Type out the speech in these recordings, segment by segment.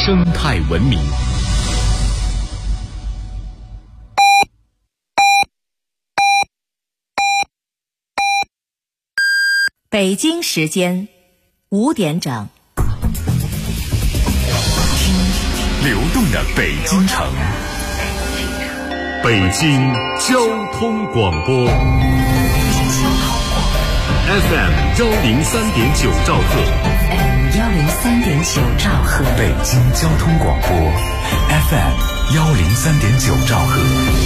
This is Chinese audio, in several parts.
生态文明。 北京时间5点整， 听流动的北京城，北京交通广播 FM 103.9兆赫 103.9兆赫， 北京交通广播 FM 103.9兆赫。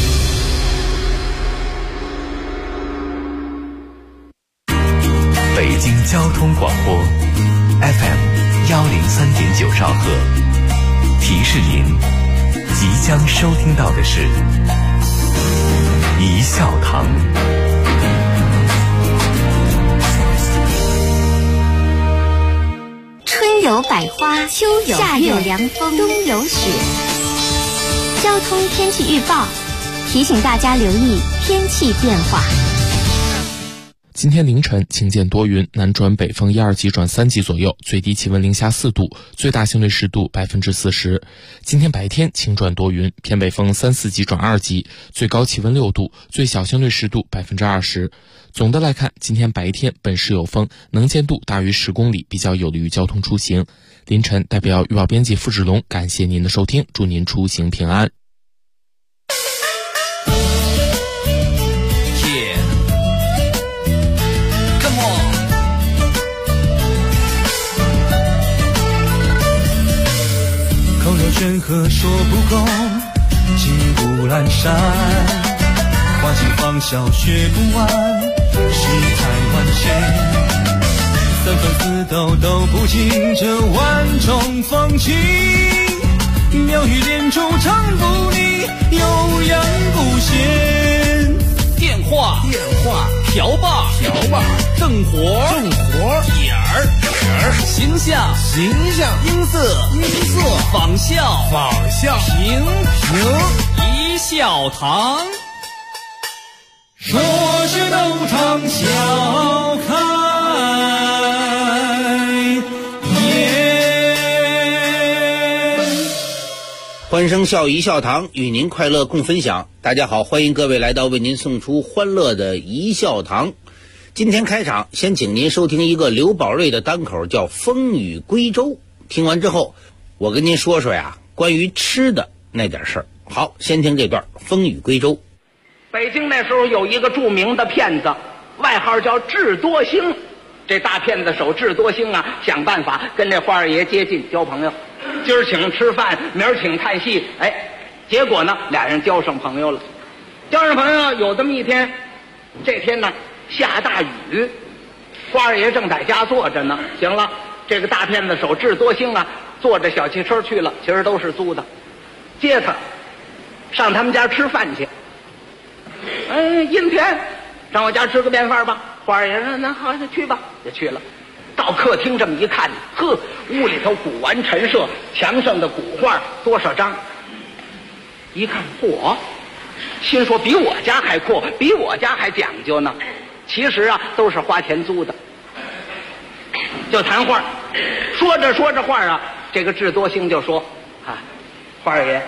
北京交通广播 FM 103.9兆赫，提示您即将收听到的是一笑堂。 春有百花，秋有夏有凉风，冬有雪。交通天气预报提醒大家留意天气变化。 今天凌晨晴间多云，南转北风1、2级转3级左右，最低气温零下4度，最大相对湿度40%。今天白天晴转多云，偏北风3、4级转2级，最高气温6度，最小相对湿度20%。总的来看，今天白天本市有风，能见度大于10公里，比较有利于交通出行。凌晨代表预报编辑付志龙感谢您的收听，祝您出行平安。 口若悬河说不够，骑虎阑珊，花尽芳笑学不完，世态万千，三分四斗都不尽这万种风情，妙语连珠唱不腻，悠扬不闲。 电话瓢把正活点儿形象音色仿效评一笑堂， 说是斗场笑开颜。 欢声笑语一笑堂，与您快乐共分享。大家好，欢迎各位来到为您送出欢乐的一笑堂。今天开场先请您收听一个刘宝瑞的单口，叫风雨归舟。听完之后我跟您说说呀关于吃的那点事儿。好，先听这段风雨归舟。 北京那时候有一个著名的骗子，外号叫智多星。这大骗子手智多星啊，想办法跟这花二爷接近，交朋友。今儿请吃饭，明儿请看戏，结果呢俩人交上朋友了。交上朋友有这么一天，这天呢下大雨，花二爷正在家坐着呢。行了，这个大骗子手智多星啊，坐着小汽车去了，其实都是租的，接他上他们家吃饭去。阴天，上我家吃个便饭吧。花二爷说那好，就去吧，就去了。到客厅这么一看，呵，屋里头古玩陈设，墙上的古画多少张，一看嚯，心说比我家还阔，比我家还讲究呢。其实啊都是花钱租的。就谈话，说着话啊，这个智多星就说花二爷，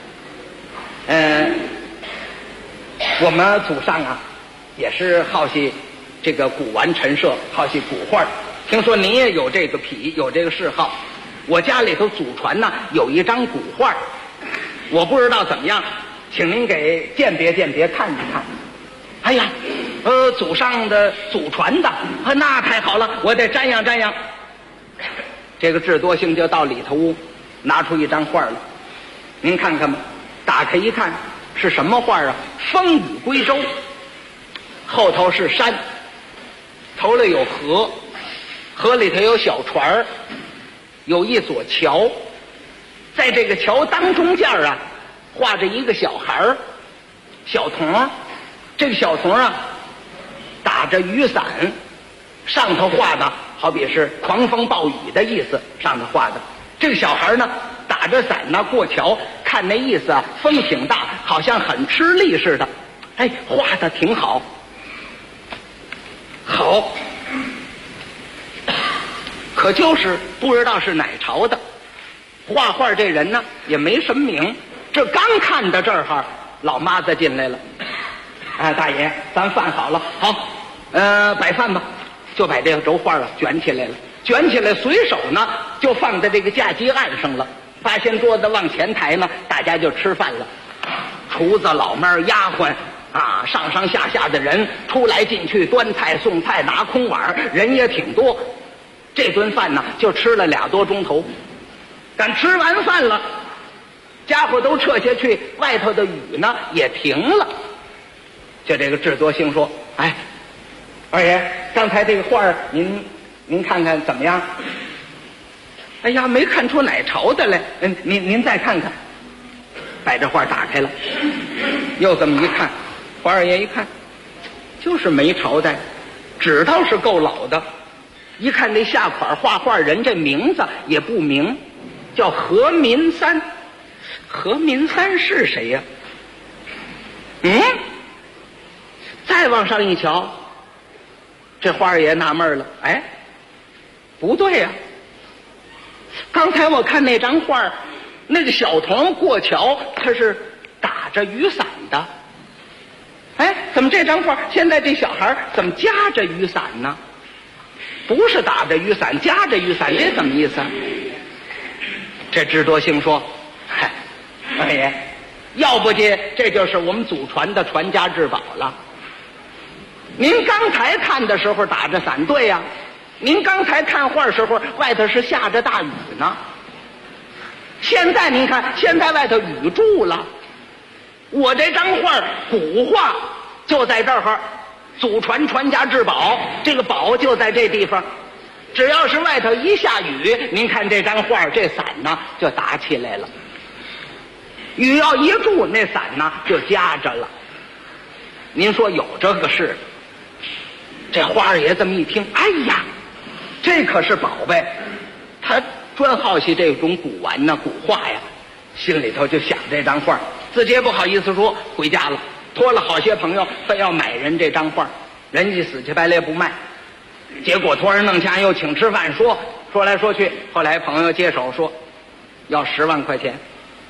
我们祖上啊也是好喜这个古玩陈设，好喜古画，听说您也有这个癖，有这个嗜好。我家里头祖传呢有一张古画，我不知道怎么样，请您给鉴别看一看。哎呀，祖上的祖传的那太好了，我得瞻仰瞻仰。这个智多星就到里头屋拿出一张画来，您看看吧。打开一看是什么画啊？风雨归舟，后头是山，头里有河，河里头有小船，有一座桥，在这个桥当中间啊画着一个小孩小童。这个小童啊打着雨伞，上头画的好比是狂风暴雨的意思，上头画的。这个小孩呢打着伞呢过桥，看那意思啊，风挺大，好像很吃力似的。画的挺好，可就是不知道是哪朝的。 画画这人呢也没什么名，这刚看到这儿，老妈子进来了。哎，大爷，咱饭好了，好，摆饭吧，就把这个轴画卷起来了，卷起来随手呢就放在这个架机案上了。八仙桌子往前抬呢，大家就吃饭了。厨子、老妹儿、丫鬟啊，上上下下的人出来进去，端菜送菜，拿空碗，人也挺多。这顿饭呢，就吃了2多钟头。赶吃完饭了，家伙都撤下去，外头的雨呢也停了。就这个智多星说：“哎，二爷，刚才这个画儿您看看怎么样？”哎呀，没看出哪朝的来。您再看看。把这画打开了，又这么一看，花二爷一看，就是没朝代，纸倒是够老的。一看这下款画画人这名字也不明，叫何民三。何民三是谁呀？再往上一瞧，这花二爷纳闷了，哎，不对呀，刚才我看那张画，那个小童过桥，他是打着雨伞的。哎，怎么这张画现在这小孩怎么夹着雨伞呢？不是打着雨伞，夹着雨伞，这怎么意思啊？这智多星说：“嗨，二爷，要不介这就是我们祖传的传家之宝了。您刚才看的时候打着伞，对呀，您刚才看画时候外头是下着大雨呢。现在您看，现在外头雨住了。我这张画古画就在这儿，祖传传家之宝，这个宝就在这地方。只要是外头一下雨，您看这张画这伞呢就打起来了。雨要一住，那伞呢就夹着了。您说有这个事？这花二爷这么一听，哎呀，这可是宝贝，他专好奇这种古玩呢、古画呀，心里头就想这张画，自己也不好意思说，回家了，托了好些朋友，非要买人这张画，人家死乞白赖不卖，结果托人弄钱又请吃饭，说来说去，后来朋友接手说要10万块钱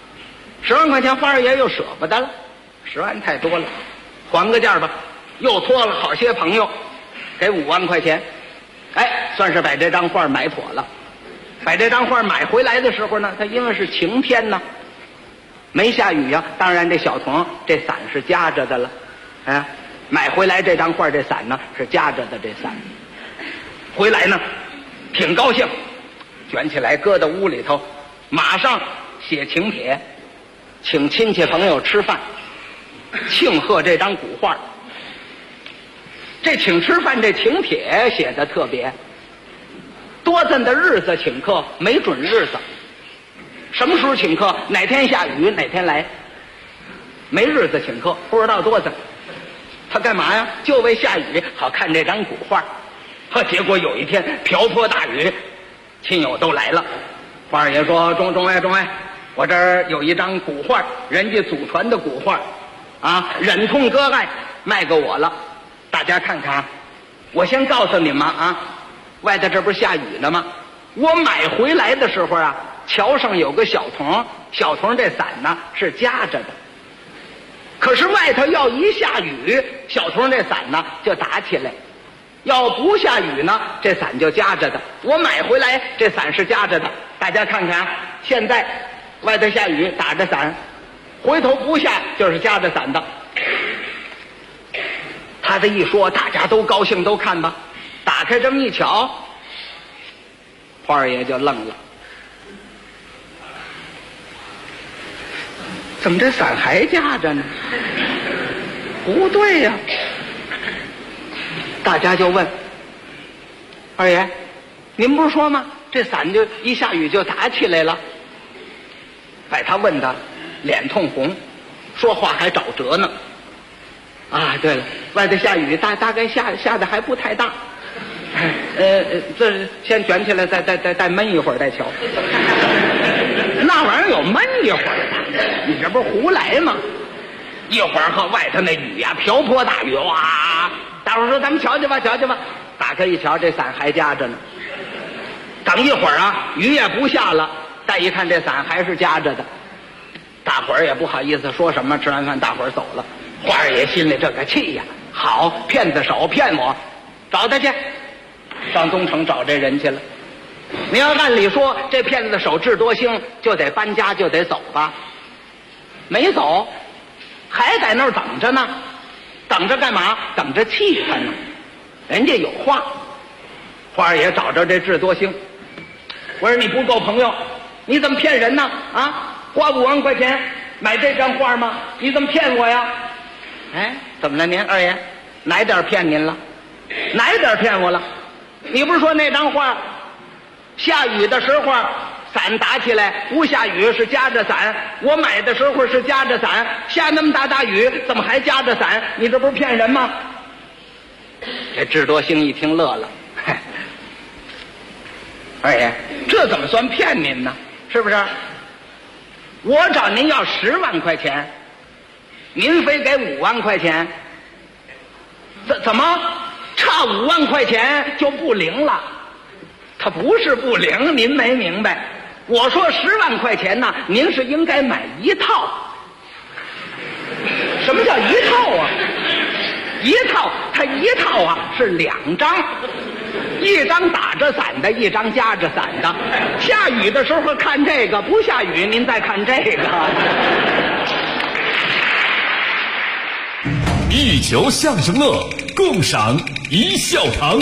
，10万块钱花二爷又舍不得了，10万太多了，还个价吧，又托了好些朋友，给5万块钱，哎，算是把这张画买妥了。把这张画买回来的时候呢，它因为是晴天呢，没下雨呀，当然这小童这伞是夹着的了，哎，买回来这张画这伞呢是夹着的，这伞回来呢挺高兴，卷起来搁到屋里头，马上写请帖，请亲戚朋友吃饭，庆贺这张古画。这请吃饭这请帖写的特别，多咱的日子请客，没准日子，什么时候请客，哪天下雨哪天来，没日子请客，不知道多咱。他干嘛呀？就为下雨好看这张古画。结果有一天瓢泼大雨，亲友都来了。花二爷说：“中外，我这儿有一张古画，人家祖传的古画，啊，忍痛割爱卖给我了，大家看看。我先告诉你们啊，外头这不是下雨呢吗？我买回来的时候啊，桥上有个小童，小童这伞呢是夹着的。可是外头要一下雨，小童这伞呢就打起来。要不下雨呢，这伞就夹着的。我买回来这伞是夹着的，大家看看，现在外头下雨打着伞，回头不下就是夹着伞的。”他这一说，大家都高兴，都看吧。打开这么一瞧，花二爷就愣了，怎么这伞还夹着呢？不对呀！大家就问二爷：“您不是说吗？这伞就一下雨就打起来了。”把他问的脸通红，说话还找辙呢。啊，对了，外头下雨，大概下的还不太大。这先卷起来，再闷一会儿再瞧。那玩意儿有闷一会儿的，你这不是胡来吗？一会儿和外头那雨呀，瓢泼大雨，哇！大伙说咱们瞧瞧吧，瞧瞧吧。打开一瞧，这伞还夹着呢。等一会儿啊，雨也不下了， 再一看这伞还是夹着的，大伙儿也不好意思说什么。吃完饭大伙儿走了，花二爷心里这个气呀，好骗子手骗我，找他去，上东城找这人去了。你要按理说这骗子手智多星，就得搬家就得走吧，没走，还在那儿等着呢。等着干嘛？等着气他呢。人家有话。花二爷找着这智多星，我说你不够朋友，你怎么骗人呢？啊，花5万块钱买这张画吗？你怎么骗我呀？哎，怎么了您二爷？哪点骗您了？哪点骗我了？你不是说那张画下雨的时候伞打起来，不下雨是夹着伞，我买的时候是夹着伞，下那么大雨怎么还夹着伞？你这不是骗人吗？这智多星一听乐了，二爷，这怎么算骗您呢？是不是？我找您要10万块钱，您非给5万块钱，怎么差5万块钱就不灵了？它不是不灵，您没明白。我说10万块钱呢，您是应该买一套。什么叫一套啊？一套，它一套啊是2张，一张打着伞的，一张夹着伞的。下雨的时候看这个，不下雨您再看这个。 一球相声乐，共赏一笑堂。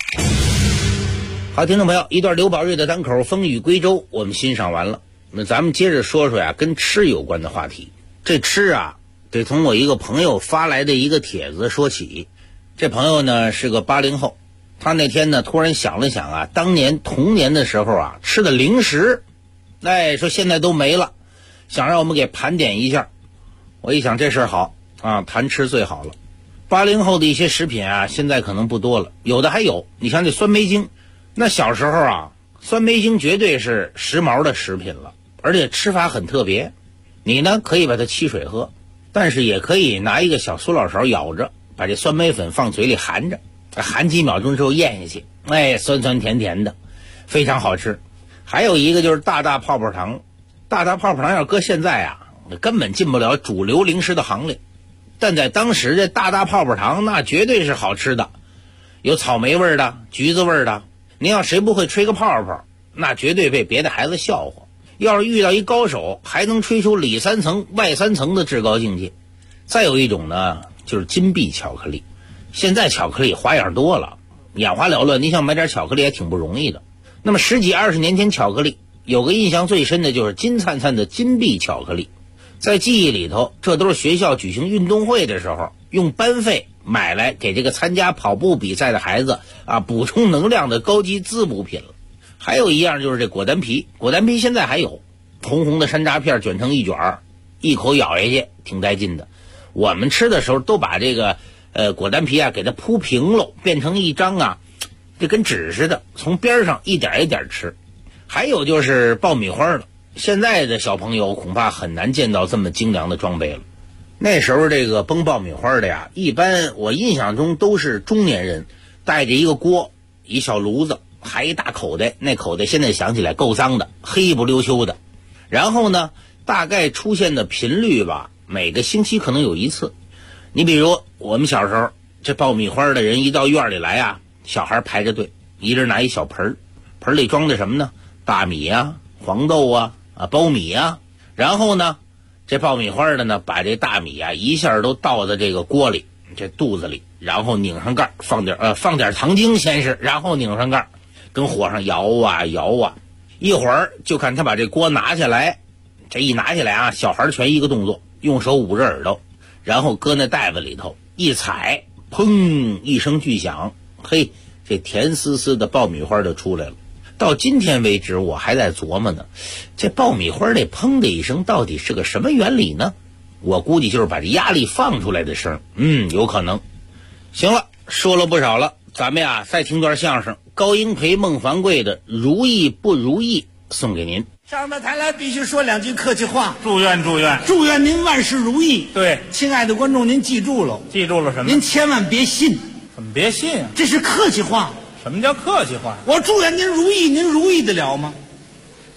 好，听众朋友，一段刘宝瑞的单口《风雨归舟》我们欣赏完了。那咱们接着说说呀，跟吃有关的话题。这吃啊，得从我一个朋友发来的一个帖子说起。这朋友呢是个80后，他那天呢突然想了想啊，当年童年的时候啊吃的零食，说现在都没了，想让我们给盘点一下。我一想这事儿好啊，谈吃最好了。80后的一些食品啊，现在可能不多了，有的还有。你像这酸梅精，那小时候啊，酸梅精绝对是时髦的食品了，而且吃法很特别。你呢可以把它沏水喝，但是也可以拿一个小塑料勺舀着，把这酸梅粉放嘴里含着，含几秒钟之后咽下去，酸酸甜甜的，非常好吃。还有一个就是大大泡泡糖，大大泡泡糖要搁现在啊，根本进不了主流零食的行列。但在当时这大大泡泡糖那绝对是好吃的，有草莓味的，橘子味的。您要谁不会吹个泡泡，那绝对被别的孩子笑话。要是遇到一高手，还能吹出里3层外3层的至高境界。再有一种呢，就是金币巧克力。现在巧克力花样多了，眼花缭乱，你想买点巧克力也挺不容易的。那么10几20年前，巧克力有个印象最深的就是金灿灿的金币巧克力。在记忆里头，这都是学校举行运动会的时候用班费买来给这个参加跑步比赛的孩子啊补充能量的高级滋补品了。还有一样就是这果丹皮，果丹皮现在还有红红的山楂片卷成一卷，一口咬下去挺带劲的。我们吃的时候都把这个果丹皮啊给它铺平了，变成一张啊就跟纸似的，从边上一点一点吃。还有就是爆米花了，现在的小朋友恐怕很难见到这么精良的装备了。那时候这个崩爆米花的呀，一般我印象中都是中年人带着一个锅，一小炉子，还一大口袋，那口袋现在想起来够脏的，黑不溜秋的。然后呢，大概出现的频率吧，每个星期可能有一次。你比如我们小时候，这爆米花的人一到院里来啊，小孩排着队，一人拿一小盆，盆里装的什么呢？大米啊，黄豆啊，苞米啊。然后呢，这爆米花的呢，把这大米啊一下都倒在这个锅里，这肚子里，然后拧上盖，放点糖精先是，然后拧上盖，跟火上摇啊摇啊，一会儿就看他把这锅拿下来。这一拿下来啊，小孩全一个动作，用手捂着耳朵，然后搁那袋子里头一踩，砰一声巨响，嘿，这甜丝丝的爆米花就出来了。到今天为止我还在琢磨呢，这爆米花这砰的一声到底是个什么原理呢？我估计就是把这压力放出来的声，有可能。行了，说了不少了，咱们呀再听段相声，高英培、孟凡贵的《如意不如意》送给您。 上了台来必须说2句客气话， 祝愿祝愿您万事如意。 对， 亲爱的观众，您记住了什么？您千万别信。 怎么别信啊？ 这是客气话。 什么叫客气话？ 我祝愿您如意，您如意得了吗？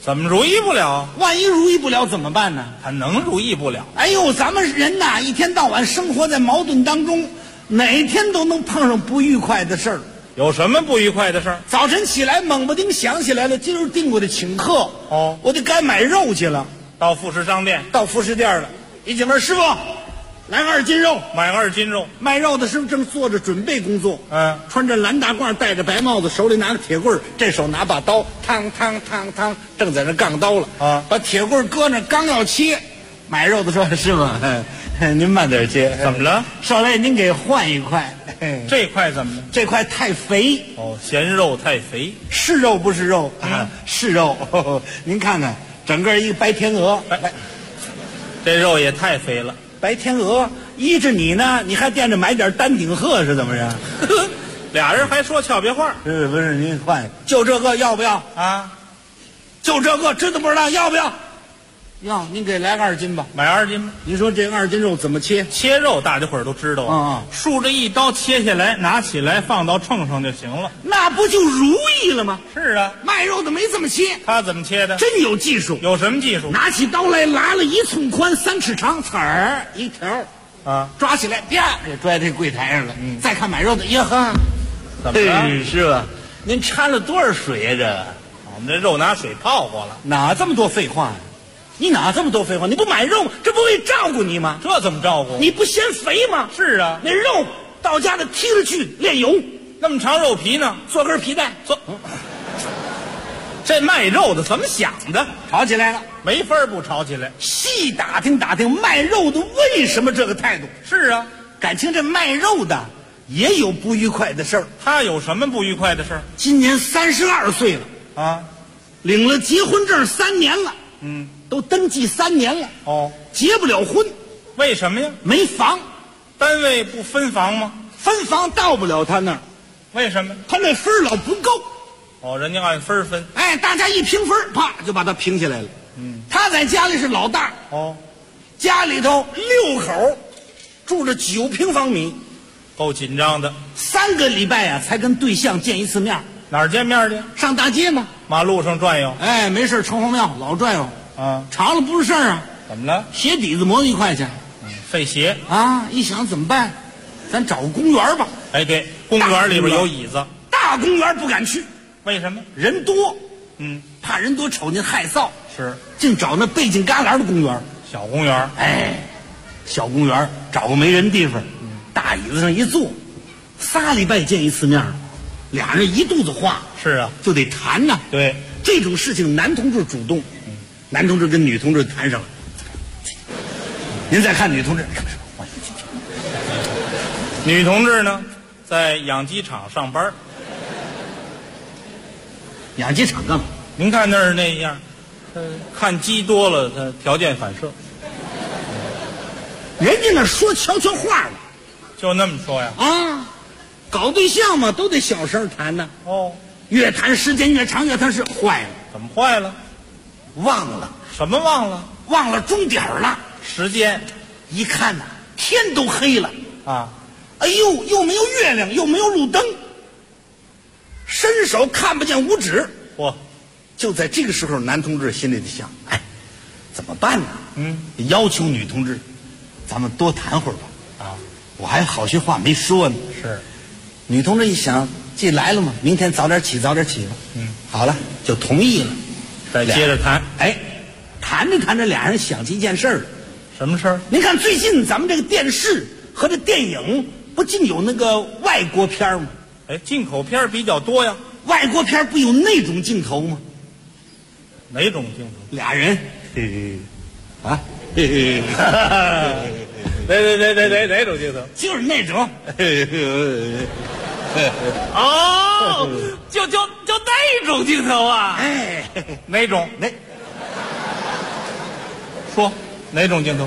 怎么如意不了？ 万一如意不了怎么办呢？ 还能如意不了？ 哎呦，咱们人呐，一天到晚生活在矛盾当中，哪天都能碰上不愉快的事儿。 有什么不愉快的事儿？ 早晨起来，猛不丁想起来了，今儿定我得请客，我得该买肉去了。 到副食商店， 到副食店了，一进门，师傅，来2斤肉。 买2斤肉。 卖肉的师傅正做着准备工作，穿着蓝大褂，戴着白帽子，手里拿个铁棍，这手拿把刀，汤，正在那杠刀了把铁棍搁那，刚要切，买肉的说：“师傅，您慢点切。” 怎么了？ 少来，您给换一块。 这块怎么了？ 这块太肥。 嫌肉太肥。 是肉不是肉？是肉。您看看，整个一个白天鹅。 这肉也太肥了。 白天鹅依着你呢，你还惦着买点丹顶鹤是怎么着？ 俩人还说俏皮话。 不是，您换，就这个要不要啊？就这个，知道不知道？要不要？要，您给来个2斤吧。 买2斤吧。 您说这2斤肉怎么切？ 切肉大家伙儿都知道啊，竖着一刀切下来，拿起来放到秤上就行了。 那不就如意了吗？ 是啊， 卖肉的没这么切。 他怎么切的？ 真有技术。 有什么技术？ 拿起刀来，拉了1寸宽3尺长，刺儿一条抓起来，啪，也拽这柜台上了。再看买肉的，呀呵， 怎么了？ 师傅，您掺了多少水呀？这我们这肉拿水泡过了。 哪这么多废话呀？你哪这么多废话？你不买肉，这不为照顾你吗？ 这怎么照顾？ 你不嫌肥吗？ 是啊， 那肉到家里剔了去炼油， 那么长肉皮呢？ 做根皮带。 这卖肉的怎么想的？ 吵起来了， 没法不吵起来。 细打听打听卖肉的为什么这个态度。 是啊， 感情这卖肉的也有不愉快的事儿。 他有什么不愉快的事儿？ 今年32岁了领了结婚证3年了，都登记3年了，结不了婚。 为什么呀？ 没房。 单位不分房吗？ 分房到不了他那儿。 为什么？ 他那分老不够。 人家按分分。 大家一评分，啪就把他评起来了。他在家里是老大。家里头6口，住着9平方米， 够紧张的。 3个礼拜才跟对象见一次面。 哪儿见面去？ 上大街嘛， 马路上转悠。 没事城隍庙老转悠长了不是事儿啊。 怎么了？ 鞋底子磨1块钱， 费鞋一想怎么办？咱找个公园吧。 对，公园里边有椅子。 大公园不敢去。 为什么？ 人多。怕人多瞅见害臊。 是， 净找那背景旮旯的公园。 小公园。 小公园找个没人地方，大椅子上一坐，3礼拜见一次面，俩人一肚子话。 是啊， 就得谈呐。 对， 这种事情男同志主动，男同志跟女同志谈上了。您再看女同志， 女同志呢，在养鸡场上班。 养鸡场干嘛？ 您看那儿那样，看鸡多了，他条件反射。 人家那说悄悄话了， 就那么说呀？ 搞对象嘛，都得小声谈呢。越谈时间越长，越谈是坏了。 怎么坏了？ 忘了。 什么忘了？ 忘了钟点了。 时间一看呐，天都黑了哎呦，又没有月亮，又没有路灯，伸手看不见五指。 嚯！ 就在这个时候，男同志心里得想：哎，怎么办呢？要求女同志，咱们多谈会儿吧。啊，我还有好些话没说呢。 是， 女同志一想，既来了嘛，明天早点起，早点起吧。好了，就同意了。 再接着谈。 哎，谈着谈着，俩人想起一件事儿。 什么事儿？ 您看最近咱们这个电视和这电影不尽有那个外国片吗？ 哎，进口片比较多呀。 外国片不有那种镜头吗？ 哪种镜头？ 俩人，啊， 哪种镜头？ 就是那种。 哦，就那种镜头啊！ 哎， 哪种？说哪种镜头？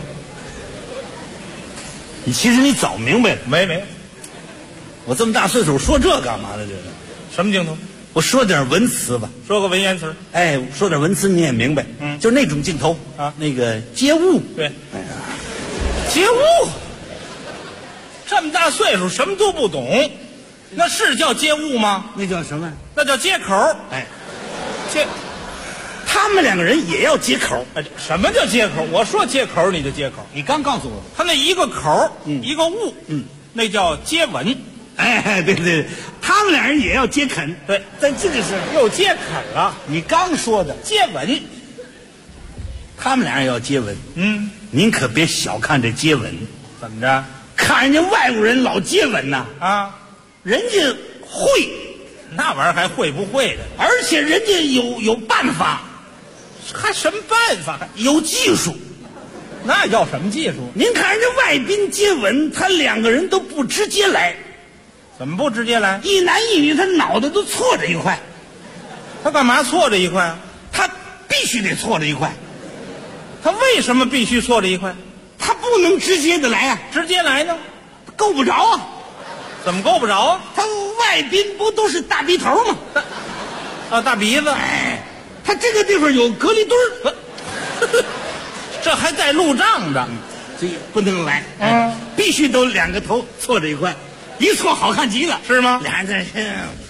其实你早明白了。 没， 我这么大岁数说这干嘛呢？这是什么镜头？ 我说点文词吧。 说个文言词。 哎，说点文词你也明白。就是那种镜头啊， 那个街舞。 对，哎呀，街舞。这么大岁数什么都不懂，那是叫街舞吗？ 那叫什么？ 那叫街口。 哎， 他他们两个人也要接口。什么叫接口？我说接口你就接口。 你刚告诉我， 他那一个口，一个物，那叫接吻。 哎，对对，他们俩人也要接吻。 对， 在这个时候又接吻了。 你刚说的接吻， 他们俩人要接吻。您可别小看这接吻。 怎么着？ 看人家外国人老接吻呐，人家会， 那玩意儿还会不会的？ 而且人家有办法， 还什么办法？ 有技术。 那要什么技术？ 您看人家外宾接吻，他两个人都不直接来。 怎么不直接来？ 一男一女，他脑袋都错着一块。 他干嘛错着一块啊？ 他必须得错着一块。 他为什么必须错着一块？ 他不能直接的来啊！ 直接来呢， 够不着啊！ 怎么够不着啊？ 他外宾不都是大鼻头吗？ 大鼻子。 哎，他这个地方有隔离墩儿， 这还带路障的， 这不能来。必须都两个头错着一块，一错好看极了， 是吗？ 俩人在这。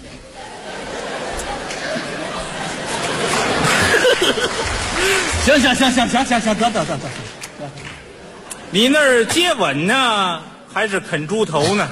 行，得。 你那儿接吻呢，还是啃猪头呢？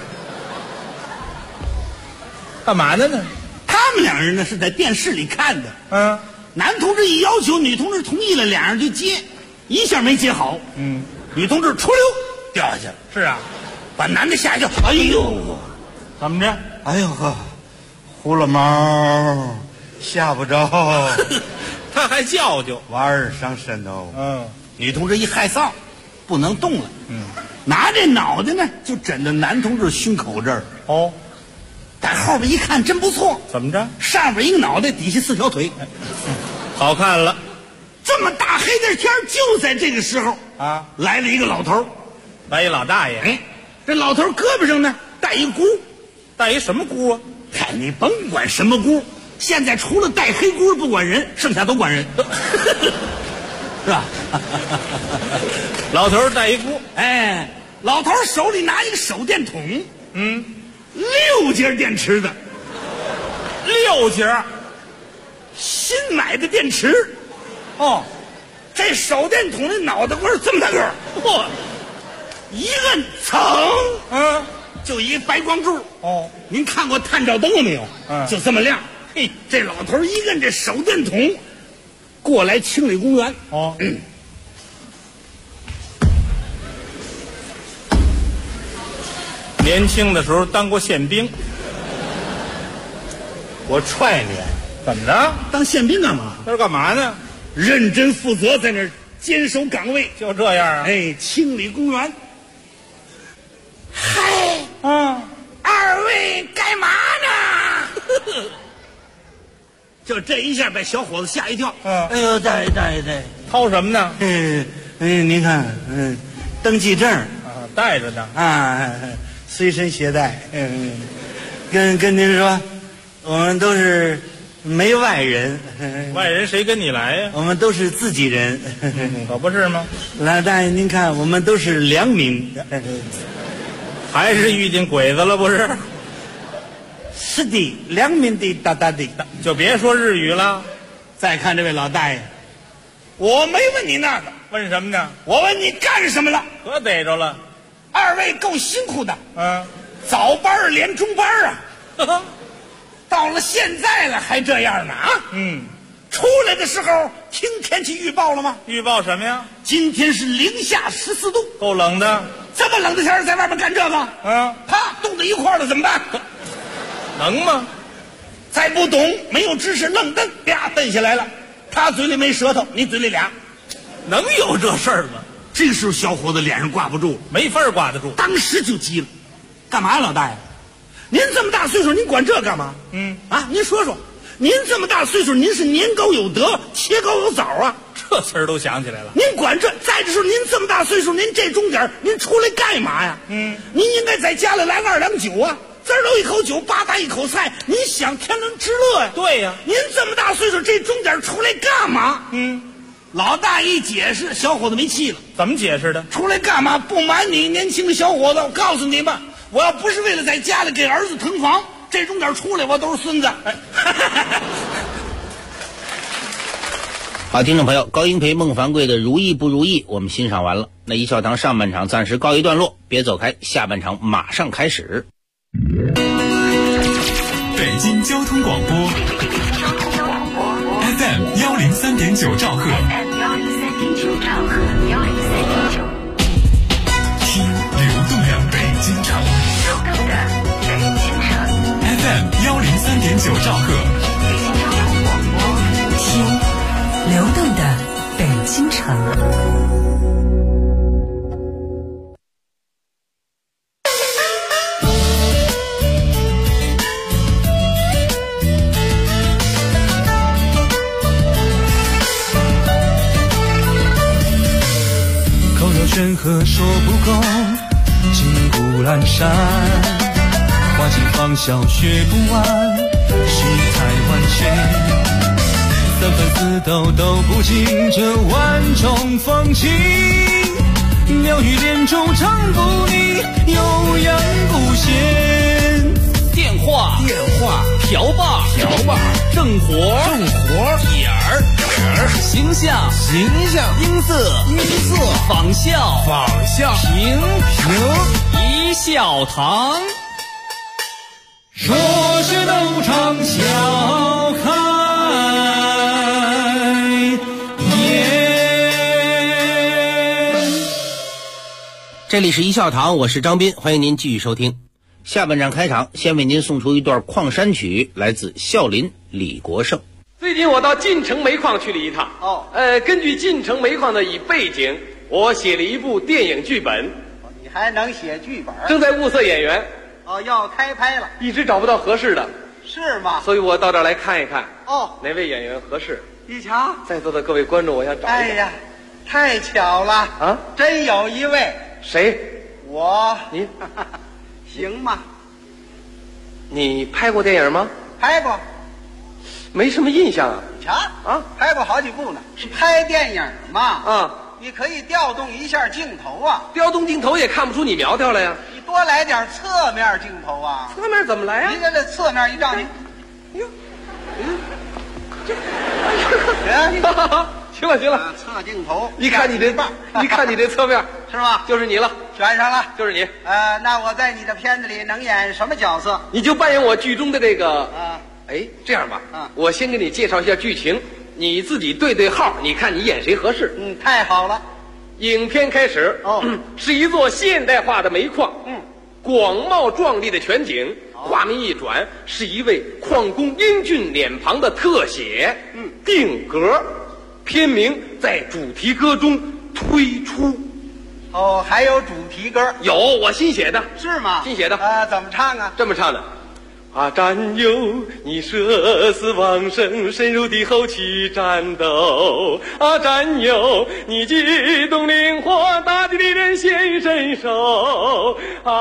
干嘛的呢？ 他们两人呢是在电视里看的。男同志一要求，女同志同意了，俩人就接，一下没接好。女同志出溜掉下去了。 是啊， 把男的吓一跳。哎呦， 怎么着？ 哎呦呵，糊了毛，吓不着。 他还叫究， 娃儿伤身哦。女同志一害臊，不能动了。拿这脑袋呢，就枕着男同志胸口这儿。但后边一看真不错。 怎么着？ 上边一个脑袋，底下4条腿， 好看了。 这么大黑的天，就在这个时候来了一个老头， 来一老大爷。 这老头胳膊上呢带一箍， 带一什么箍啊？ 嗨，你甭管什么箍，现在除了带黑箍不管人，剩下都管人，是吧？ 老头带一箍。 老头手里拿一个手电筒，6节电池的 ，6节， 新买的电池。这手电筒的脑袋瓜这么大个儿，一摁噌，就一白光柱。您看过探照灯了没有？就这么亮。嘿，这老头一摁这手电筒，过来清理公园。 年轻的时候当过宪兵， 我踹你！ 怎么着？ 当宪兵干嘛？ 那是干嘛呢？ 认真负责，在那儿坚守岗位。 就这样啊？ 清理公园。嗨，二位干嘛呢？就这一下把小伙子吓一跳。哎呦，大爷， 掏什么呢？ 您看，登记证带着呢随身携带。跟您说，我们都是没外人。 外人谁跟你来呀？ 我们都是自己人。 可不是吗？ 老大爷，您看，我们都是良民。 还是遇见鬼子了不是？ 是的，良民的大大的。 就别说日语了。 再看这位老大爷，我没问你那个， 问什么呢？ 我问你干什么了？ 可逮着了。 二位够辛苦的。早班连中班啊。到了现在了还这样呢啊？出来的时候听天气预报了吗？ 预报什么呀？ 今天是零下14度， 够冷的。 这么冷的天在外面干这个，啪冻在一块了怎么办？ 能吗？ 再不懂，没有知识，愣蹬，啪蹬下来了。他嘴里没舌头，你嘴里俩， 能有这事儿吗？ 这个时候小伙子脸上挂不住， 没法挂得住， 当时就急了。干嘛呀，老大爷？您这么大岁数，您管这干嘛？您说说，您这么大岁数，您是年高有德，切糕有枣啊， 这词儿都想起来了。 您管这？再者说，您这么大岁数，您这钟点您出来干嘛呀？您应该在家里来个2两酒啊，滋儿漏一口酒，吧嗒一口菜，您享天伦之乐呀。 对呀， 您这么大岁数，这钟点出来干嘛？老大一解释，小伙子没气了。 怎么解释的？ 出来干嘛？不瞒你，年轻的小伙子，我告诉你们，我要不是为了在家里给儿子腾房，这钟点出来我都是孙子。 好，听众朋友，高英培、孟凡贵的《如意不如意》我们欣赏完了。那一笑堂上半场暂时告一段落，别走开，下半场马上开始。 北京交通广播 FM 103.9兆赫，听流动的北京城，FM 103.9兆赫， 听流动的北京城。 山河说不够，金谷阑珊，花尽芳笑学不完，世态万千，三分四斗都不尽这万种风情，妙语连珠唱不腻，悠扬不闲。 电话瓢把正活点儿形象音色仿效评一笑堂， 说是斗场笑开颜。 这里是一笑堂，我是张斌，欢迎您继续收听。下半场开场，先为您送出一段矿山曲，来自孝林李国盛。 最近我到晋城煤矿去了一趟。根据晋城煤矿的背景，我写了一部电影剧本。 你还能写剧本？ 正在物色演员。 要开拍了。 一直找不到合适的。 是吗？ 所以我到这儿来看一看。哪位演员合适？ 你瞧， 在座的各位观众，我想找一个。 哎呀，太巧了啊！真有一位。 谁？ 我。 你行吗？ 你拍过电影吗？ 拍过。 没什么印象啊。 你瞧拍过好几部呢。是拍电影嘛？你可以调动一下镜头啊。 调动镜头也看不出你苗条来呀。 你多来点侧面镜头啊。 侧面怎么来呀？ 你这侧面一照，你哟，行了， 侧镜头。 一看你这侧面是吧？ 就是你了， 选上了， 就是你。 那我在你的片子里能演什么角色？ 你就扮演我剧中的这个这样吧，我先给你介绍一下剧情，你自己对号，你看你演谁合适。 太好了。 影片开始，是一座现代化的煤矿，广袤壮丽的全景，画面一转，是一位矿工英俊脸庞的特写，定格，片名在主题歌中推出。 还有主题歌？ 有，我新写的。 是吗？ 新写的。 怎么唱啊？ 这么唱的。战友，你舍死忘生，深入敌后去战斗。战友，你激动灵活，大敌敌人显身手。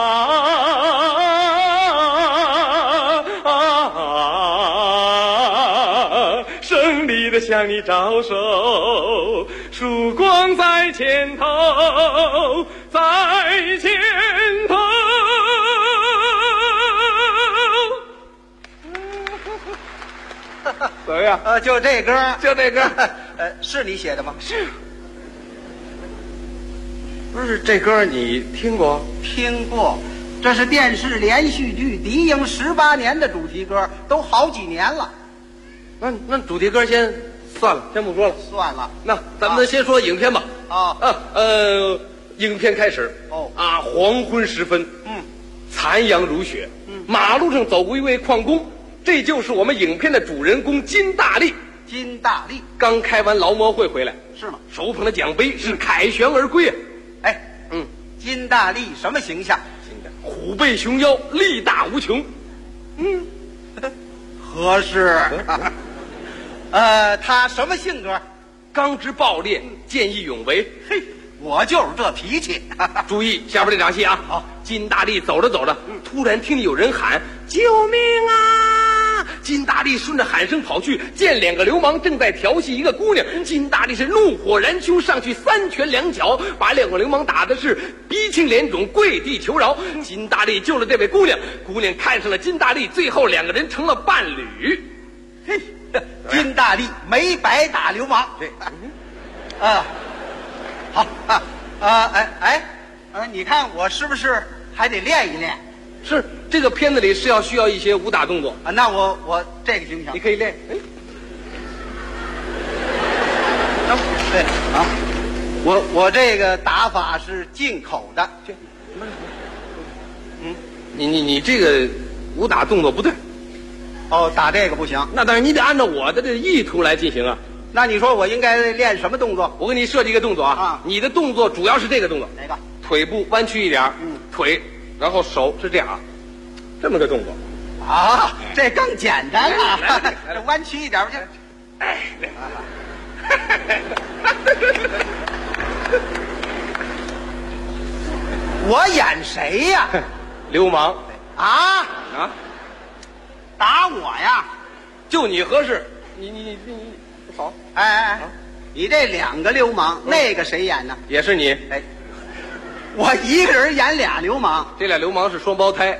胜利的向你招手，曙光在前头，在前头。怎么样？ 就这歌， 是你写的吗？ 是。不是这歌你听过？ 听过，这是电视连续剧《敌营18年》的主题歌，都好几年了。 那主题歌先算了，先不说了。 算了。 那咱们先说影片吧。影片开始。黄昏时分，残阳如血，马路上走过一位矿工。这就是我们影片的主人公金大力。 金大力刚开完劳模会回来， 是吗？ 手捧的奖杯是凯旋而归啊！ 金大力什么形象？ 虎背熊腰，力大无穷。 合适。他什么性格？ 刚直暴烈，见义勇为。 我就是这脾气。 注意下边这场戏啊！ 好， 金大力走着走着，突然听见有人喊：“救命啊！”金大力顺着喊声跑去，见两个流氓正在调戏一个姑娘。金大力是怒火燃胸，上去3拳2脚，把两个流氓打的是鼻青脸肿，跪地求饶。金大力救了这位姑娘，姑娘看上了金大力，最后两个人成了伴侣。 金大力没白打流氓。 对， 好你看我是不是还得练一练？ 是这个片子里是需要一些武打动作啊。那我这个行不行？ 你可以练。 对啊，我这个打法是进口的。 你这个武打动作不对。 哦，打这个不行。 那当然，你得按照我的这意图来进行啊。 那你说我应该练什么动作？ 我给你设计一个动作啊。你的动作主要是这个动作。 哪个？ 腿部弯曲一点，腿，然后手是这样啊，这么个动作。 啊，这更简单了。这弯曲一点就。我演谁呀？ 流氓。 啊？打我呀？ 就你合适。你好。 你这两个流氓，那个谁演呢？ 也是你。 我一个人演俩流氓， 这俩流氓是双胞胎。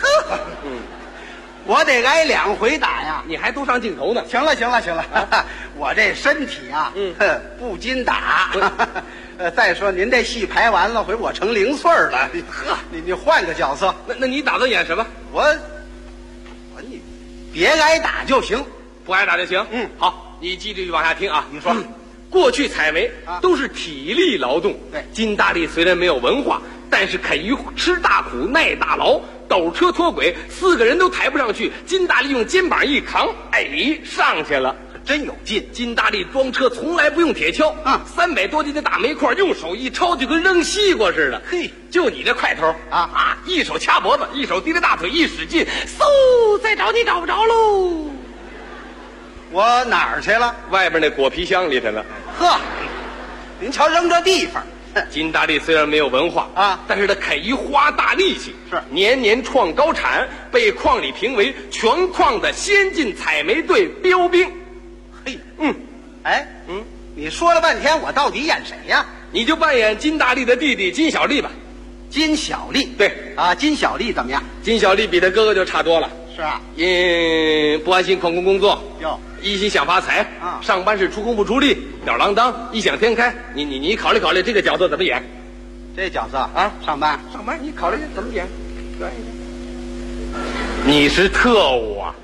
我得挨2回打呀！ 你还都上镜头呢。 行了，我这身体啊，不禁打。再说您这戏排完了，回我成0岁了。你换个角色。 那你打算演什么？ 你别挨打就行， 不挨打就行。好，你记着往下听啊。 你说。 过去采煤都是体力劳动， 对， 金大力虽然没有文化，但是肯于吃大苦耐大劳，斗车脱轨4个人都抬不上去，金大力用肩膀一扛，上去了， 真有劲。 金大力装车从来不用铁锹，300多斤的大煤块用手一抄就跟扔西瓜似的。 嘿， 就你这块头一手掐脖子，一手提着大腿一使劲，再找你找不着喽。 我哪儿去了？ 外边那果皮箱里头呢。 呵，您瞧扔这地方。 金大力虽然没有文化但是他肯于花大力气， 是年年创高产，被矿里评为全矿的先进采煤队标兵。 嘿，你说了半天，我到底演谁呀？ 你就扮演金大力的弟弟金小力吧。 金小力？ 对啊，金小力怎么样？ 金小力比他哥哥就差多了。 是啊， 不安心矿工工作，一心想发财上班是出工不出力，吊儿郎当，异想天开。你考虑这个角色怎么演？ 这角色上班你考虑怎么演？对，你是特务啊？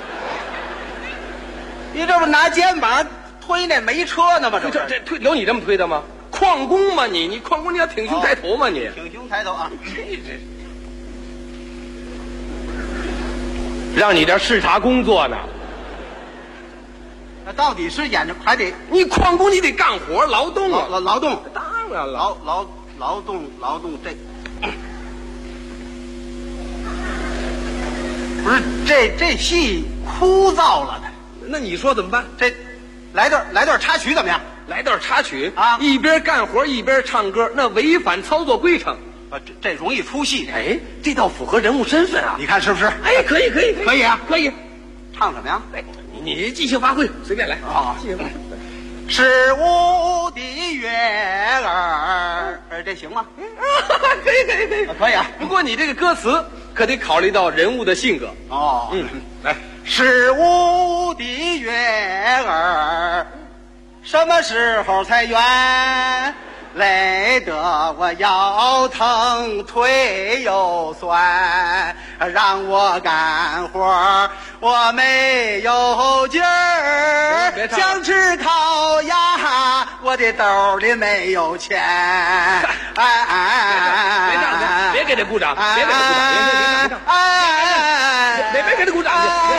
你这不拿肩膀推那煤车呢吗？ 这推有你这么推的吗？矿工嘛，你矿工你要挺胸抬头嘛，你挺胸抬头啊！ 让你这视察工作呢。 那到底是演着还得你矿工，你得干活劳动啊， 劳动， 当然了， 劳动这不是这戏枯燥了的。 那你说怎么办？ 这来段插曲怎么样？ 来段插曲啊， 一边干活一边唱歌，那违反操作规程。 这容易出戏。 这倒符合人物身份啊！ 你看是不是？ 可以啊，可以。 唱什么呀？ 你即兴发挥，随便来啊！即兴发挥。是我的月儿，这行吗？ 可以， 可以啊。 不过你这个歌词可得考虑到人物的性格。来， 是我的月儿，什么时候才圆？累得我腰疼腿又酸，让我干活我没有劲儿，想吃烤鸭我的兜里没有钱。 别给他鼓掌，别给他鼓掌，别给他鼓掌，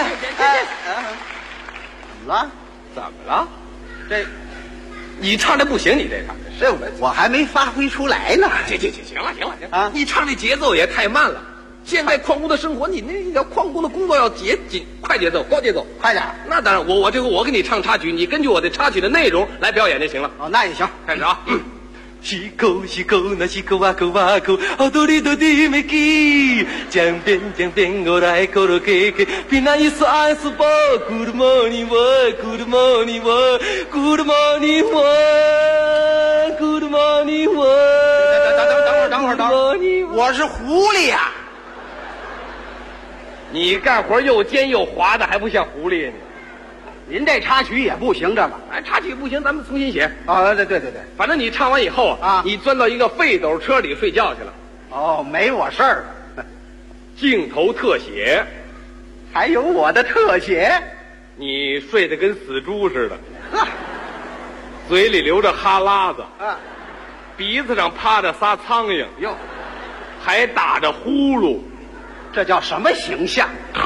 怎么了？ 这你唱的不行，你这唱这我还没发挥出来呢。 行了啊！你唱这节奏也太慢了。现在矿工的生活，你那叫矿工的工作要快节奏、高节奏， 快点。 那当然，我给你唱插曲，你根据我的插曲的内容来表演就行了。 那也行。 开始啊！西沟那西沟啊沟啊沟，好多里头的没给，江边我来口头给，平安一丝安丝包 ，Good morning Good morning Good morning Good morning 等会儿，我是狐狸呀！ 你干活又尖又滑的，还不像狐狸呢？ 您这插曲也不行，这个哎，插曲不行，咱们重新写。 哦，对， 反正你唱完以后啊，你钻到一个废斗车里睡觉去了。 哦，没我事儿了。 镜头特写， 还有我的特写。 你睡得跟死猪似的，嘴里流着哈喇子，鼻子上趴着仨苍蝇， 哟， 还打着呼噜， 这叫什么形象？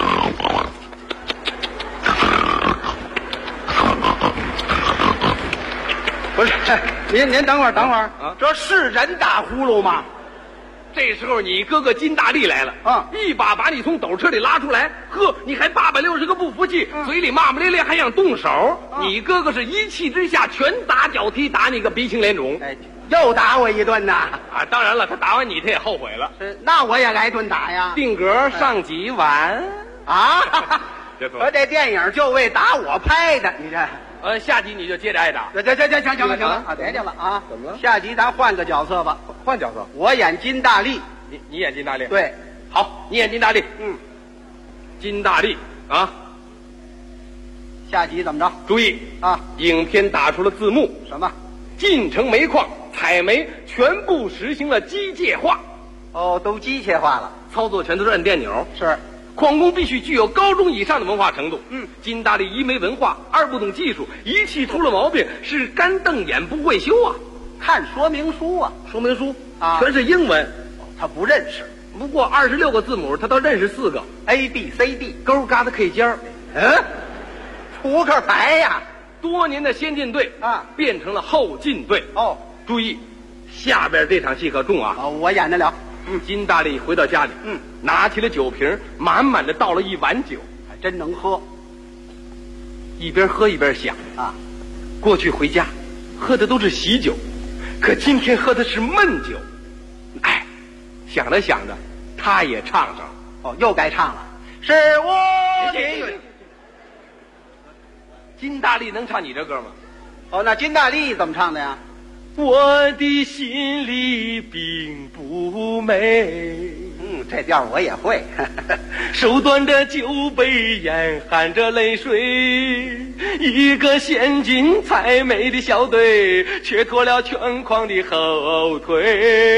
不是，您等会儿啊，这是人打呼噜吗？ 这时候你哥哥金大力来了啊，一把你从斗车里拉出来，呵，你还860个不服气，嘴里骂骂咧咧，还想动手。你哥哥是一气之下拳打脚踢，打你个鼻青脸肿。 哎，又打我一顿呐！ 啊，当然了，他打完你他也后悔了。 那我也挨顿打呀。 定格上集完啊！我这电影就为打我拍的，你这。 下集你就接着挨打。 行了，别介了啊！ 怎么了？ 下集咱换个角色吧。 换角色？ 我演金大力， 你演金大力？ 对， 好，你演金大力。金大力啊！ 下集怎么着？ 注意啊！ 影片打出了字幕， 什么？ 进城煤矿采煤全部实行了机械化。 哦，都机械化了， 操作全都是按电钮。 是。 矿工必须具有高中以上的文化程度。金大力一没文化，二不懂技术，仪器出了毛病是干瞪眼不会修啊！ 看说明书啊， 说明书啊，全是英文， 他不认识。 不过26个字母他倒认识4个 ，A B C D， 勾嘎的 K 尖儿。 扑克牌呀！ 多年的先进队啊，变成了后进队。 哦， 注意，下边这场戏可重啊！ 我演得了。 金大力回到家里，拿起了酒瓶，满满的倒了一碗酒， 还真能喝。 一边喝一边想啊，过去回家喝的都是喜酒，可今天喝的是闷酒。哎，想着想着，他也唱上了。 哦，又该唱了。是我的。 金大力能唱你这歌吗？ 哦，那金大力怎么唱的呀？ 我的心里并不美。 这调我也会。 手端着酒杯，眼含着泪水，一个先进才美的小队，却拖了全矿的后腿。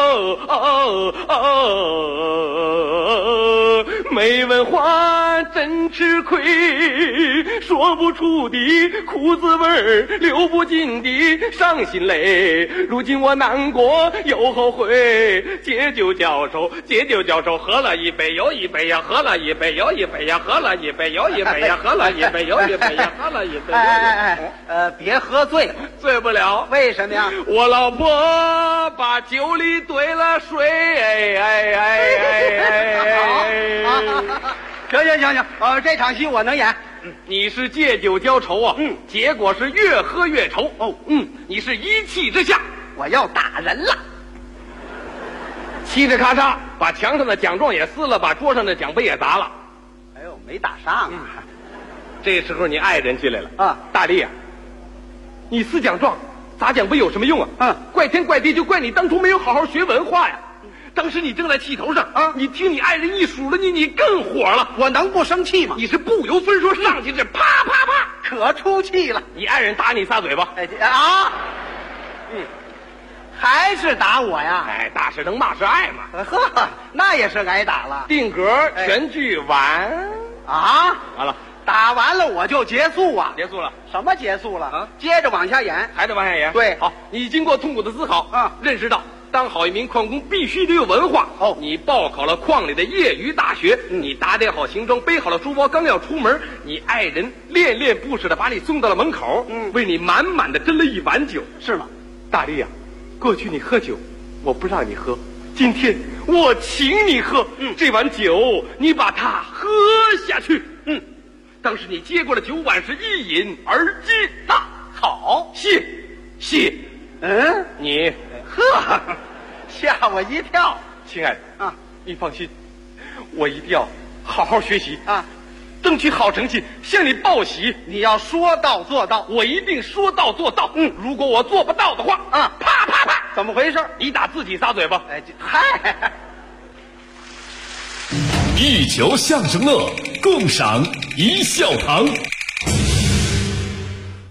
没文化真吃亏，说不出的苦滋味，流不尽的伤心泪。如今我难过又后悔，解酒教授喝了一杯又一杯呀，喝了一杯又一杯呀，喝了一杯又一杯呀，喝了一杯又一杯呀，喝了一杯。 别喝醉了， 醉不了。 为什么呀？ 我老婆把酒里兑了水。 行，这场戏我能演。 你是借酒浇愁啊，结果是越喝越愁。你是一气之下， 我要打人了。 嘁哧咔嚓，把墙上的奖状也撕了，把桌上的奖杯也砸了。 哎呦，没打上啊！ 这时候你爱人进来了啊，大力啊，你撕奖状、砸奖杯有什么用啊？怪天怪地，就怪你当初没有好好学文化呀！当时你正在气头上啊，你听你爱人一数了你更火了。 我能不生气吗？ 你是不由分说上去是啪啪啪， 可出气了。 你爱人打你撒嘴巴。 还是打我呀？ 打是能，骂是爱嘛。 呵，那也是挨打了。 定格全剧完啊， 完了， 打完了我就结束啊？ 结束了？ 什么结束了啊？接着往下演， 还得往下演。 对， 好，你经过痛苦的思考啊，认识到当好一名矿工必须得有文化。你报考了矿里的业余大学，你打点好行装，背好了书包，刚要出门，你爱人恋恋不舍的把你送到了门口，为你满满的斟了一碗酒， 是吗？ 大力呀，过去你喝酒，我不让你喝，今天我请你喝。这碗酒你把它喝下去。当时你接过了酒碗，是一饮而尽。好，谢。你呵，吓我一跳。 亲爱的啊，你放心，我一定要好好学习啊，争取好成绩，向你报喜。 你要说到做到， 我一定说到做到。如果我做不到的话啊，啪啪啪！ 怎么回事？ 你打自己撒嘴巴。 嗨， 一球相声乐，共赏一笑堂。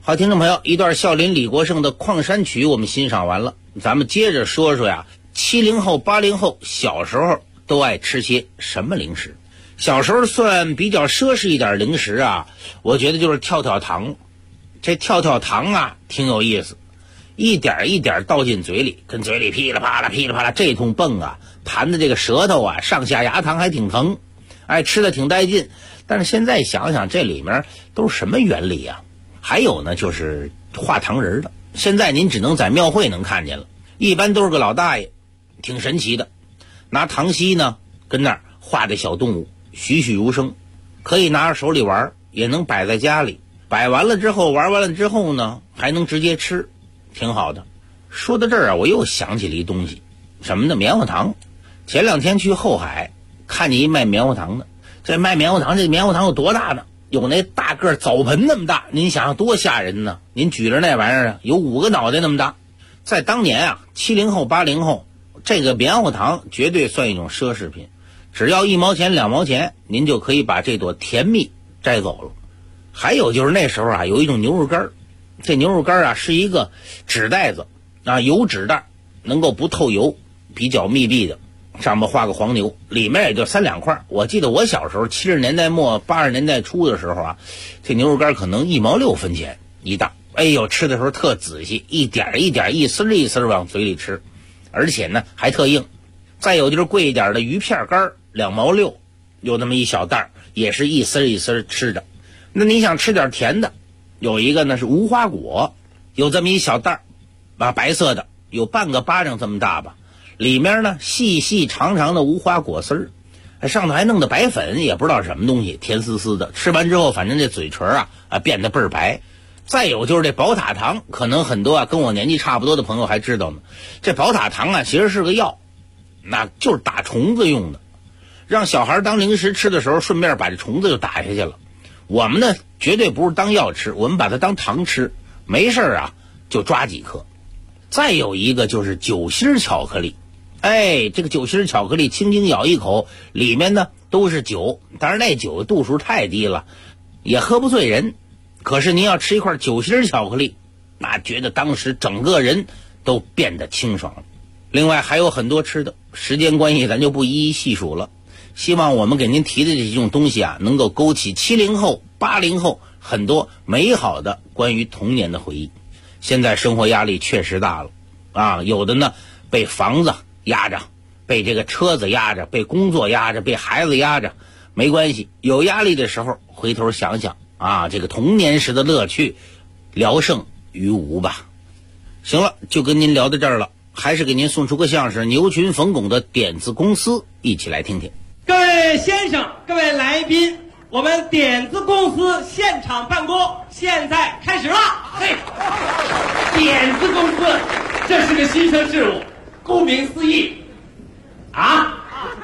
好，听众朋友，一段孝林李国盛的《矿山曲》我们欣赏完了，咱们接着说说呀，70后、80后小时候都爱吃些什么零食？小时候算比较奢侈一点零食啊，我觉得就是跳跳糖。这跳跳糖啊，挺有意思，一点一点倒进嘴里，跟嘴里噼里啪啦噼里啪啦这通蹦啊，弹的这个舌头啊，上下牙膛还挺疼，哎，吃的挺带劲。但是现在想想，这里面都是什么原理啊？还有呢，就是画糖人的，现在您只能在庙会能看见了，一般都是个老大爷，挺神奇的，拿糖稀呢跟那儿画的小动物，栩栩如生，可以拿着手里玩，也能摆在家里，摆完了之后，玩完了之后呢，还能直接吃，挺好的。说到这儿啊，我又想起了一东西，什么呢？棉花糖。前2天去后海看见一卖棉花糖的，这卖棉花糖，这棉花糖有多大呢？有那大个澡盆那么大，您想想多吓人呢！您举着那玩意儿啊，有5个脑袋那么大。在当年啊，70后、80后，这个棉花糖绝对算一种奢侈品，只要1毛钱、2毛钱，您就可以把这朵甜蜜摘走了。还有就是那时候啊，有一种牛肉干，这牛肉干啊是一个纸袋子啊，油纸袋，能够不透油，比较密闭的，上面画个黄牛，里面也就3-2块。我记得我小时候70年代末80年代初的时候啊，这牛肉干可能1毛6分钱一袋。哎呦，吃的时候特仔细，一点一点一丝一丝往嘴里吃，而且呢还特硬。再有就是贵一点的鱼片干，2毛6，有那么一小袋，也是一丝一丝吃着。那你想吃点甜的，有一个呢是无花果，有这么一小袋啊，白色的，有半个巴掌这么大吧，里面呢细细长长的无花果丝儿，上头还弄的白粉，也不知道什么东西，甜丝丝的，吃完之后反正这嘴唇啊变得倍儿白。再有就是这宝塔糖，可能很多啊跟我年纪差不多的朋友还知道呢，这宝塔糖啊其实是个药，那就是打虫子用的，让小孩当零食吃的时候顺便把这虫子就打下去了。我们呢绝对不是当药吃，我们把它当糖吃，没事啊就抓几颗。再有一个就是酒心巧克力，哎，这个酒心巧克力轻轻咬一口，里面呢都是酒，当然那酒度数太低了，也喝不醉人。可是您要吃一块酒心巧克力，那觉得当时整个人都变得清爽了。另外还有很多吃的，时间关系咱就不一一细数了。希望我们给您提的这几种东西啊，能够勾起70后、80后很多美好的关于童年的回忆。现在生活压力确实大了啊，有的呢被房子压着，被这个车子压着，被工作压着，被孩子压着，没关系，有压力的时候回头想想啊，这个童年时的乐趣聊胜于无吧。行了，就跟您聊到这儿了，还是给您送出个相声牛群冯巩的点子公司，一起来听听。 各位先生，各位来宾，我们点子公司现场办公现在开始了。嘿，点子公司这是个新生事物，顾名思义啊，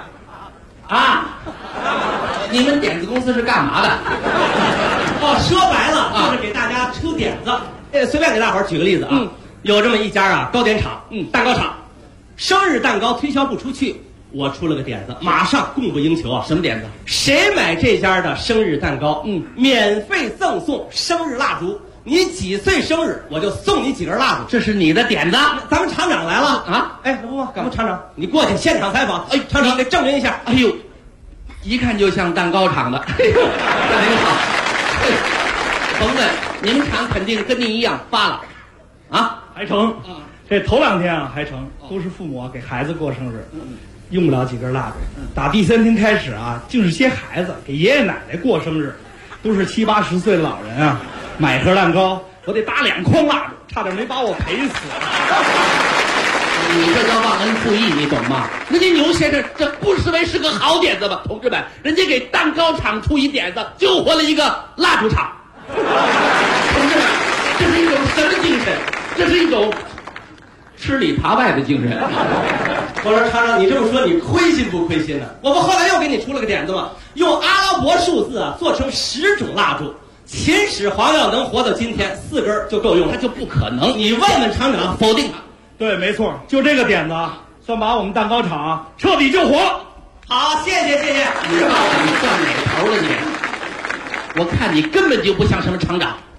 你们点子公司是干嘛的？ 说白了就是给大家出点子。随便给大伙儿举个例子啊，有这么一家啊糕点厂，蛋糕厂，生日蛋糕推销不出去，我出了个点子，马上供不应求啊！ 什么点子？ 谁买这家的生日蛋糕，免费赠送生日蜡烛。你几岁生日，我就送你几根蜡烛。 这是你的点子。 咱们厂长来了啊！哎，不，赶快厂长，你过去现场采访。哎，厂长，给证明一下。 哎呦，一看就像蛋糕厂的。您好，甭问，你们厂肯定跟您一样发了啊？ 还成。这头2天啊还成，都是父母给孩子过生日，用不了几根蜡烛。打第3天开始啊，竟是些孩子给爷爷奶奶过生日，都是70、80岁的老人啊，买盒蛋糕，我得打2筐蜡烛，差点没把我赔死。 你这叫忘恩负义，你懂吗？人家牛先生这不失为是个好点子吧？同志们，人家给蛋糕厂出一点子，救活了一个蜡烛厂。同志们，这是一种什么精神？这是一种吃里扒外的精神。 我说厂长，你这么说你亏心不亏心呢？我们后来又给你出了个点子嘛，用阿拉伯数字啊做成10种蜡烛，秦始皇要能活到今天，4根就够用了。 他就不可能。 你问问厂长， 否定他。 对，没错，就这个点子算把我们蛋糕厂彻底救活了。 好，谢谢。 你到底算哪头了你？我看你根本就不像什么厂长。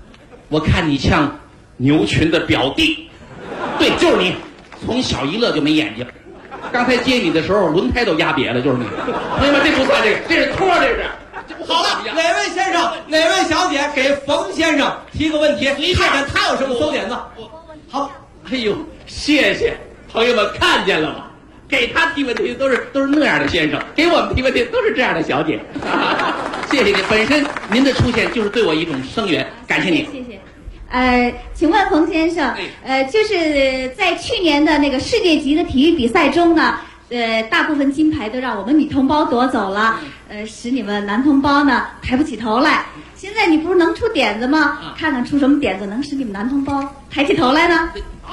我看你像牛群的表弟。对，就是你，从小一乐就没眼睛。刚才接你的时候，轮胎都压瘪了，就是你。朋友们，这不算这个，这是托，这是。 好了，哪位先生、哪位小姐给冯先生提个问题，看看他有什么馊点子。 好，哎呦，谢谢朋友们看见了吗？给他提问题都是那样的先生，给我们提问题都是这样的小姐。谢谢您，本身您的出现就是对我一种声援，感谢您。 谢谢。请问冯先生，就是在去年的那个世界级的体育比赛中呢，大部分金牌都让我们女同胞夺走了，使你们男同胞呢抬不起头来。现在你不是能出点子吗？看看出什么点子能使你们男同胞抬起头来呢？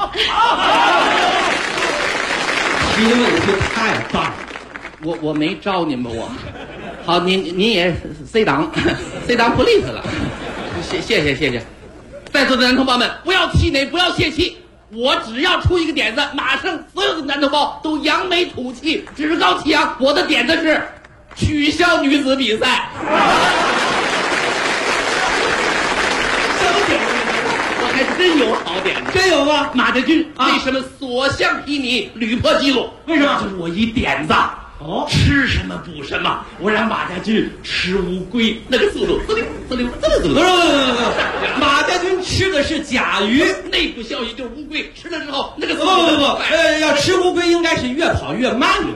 提问题太棒了，我没招您吧我。好，您也 C 档 C 档 police 了，谢谢。在座的男同胞们，不要气馁，不要泄气。我只要出一个点子，马上所有的男同胞都扬眉吐气，趾高气扬。我的点子是取消女子比赛。我还真有好点子， 真有吗？ 马家军为什么所向披靡，屡破纪录？ 为什么？ 就是我一点子。吃什么补什么，我让马家军吃乌龟，那个速度滋溜。不是， 马家军吃的是甲鱼， 内部消息就是乌龟吃了之后那个速度要吃乌龟应该是越跑越慢的。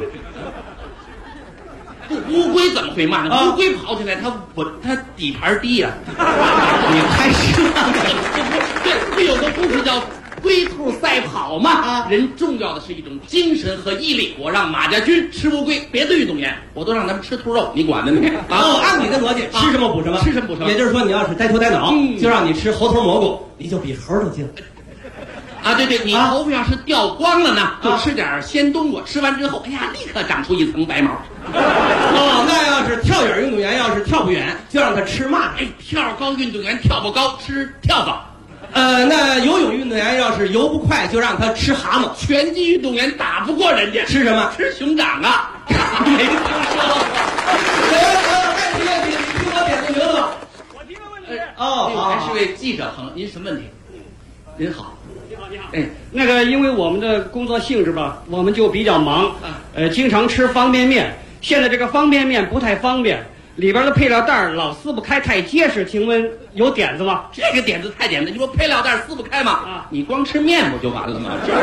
乌龟怎么会慢呢？乌龟跑起来它底盘低呀。 你太失望了。 对，不有个故事叫龟兔赛跑嘛，人重要的是一种精神和毅力。我让马家军吃乌龟，别的运动员我都让他们吃兔肉，你管的呢？ 按你的逻辑，吃什么补什么， 吃什么补什么。 也就是说，你要是呆头呆脑，就让你吃猴头蘑菇，你就比猴都精。 对，你头发要是掉光了呢，就吃点鲜冬瓜，吃完之后，哎呀，立刻长出一层白毛。 那要是跳远运动员要是跳不远，就让他吃蚂蚱。 跳高运动员跳不高，吃跳蚤。 那游泳运动员要是游不快，就让他吃蛤蟆。 拳击运动员打不过人家， 吃什么？ 吃熊掌啊！没听说过。 你听我点子名字吧。 我提个问题。 还是位记者朋友，您什么问题？您好。 你好。那个，因为我们的工作性质吧，我们就比较忙，经常吃方便面。现在这个方便面不太方便。里边的配料袋老撕不开，太结实。请问有点子吗？ 这个点子太简单，你说配料袋撕不开吗？你光吃面不就完了吗？这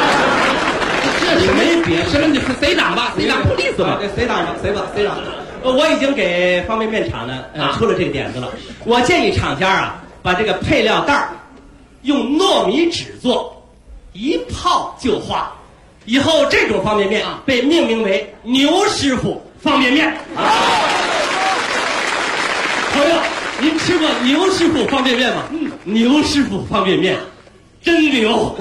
没别的， 什么？你是谁党吧？谁党不利索吧？ 谁党？我已经给方便面厂呢出了这个点子了。我建议厂家把这个配料袋用糯米纸做，一泡就化。以后这种方便面被命名为牛师傅方便面。朋友，您吃过牛师傅方便面吗？牛师傅方便面真牛。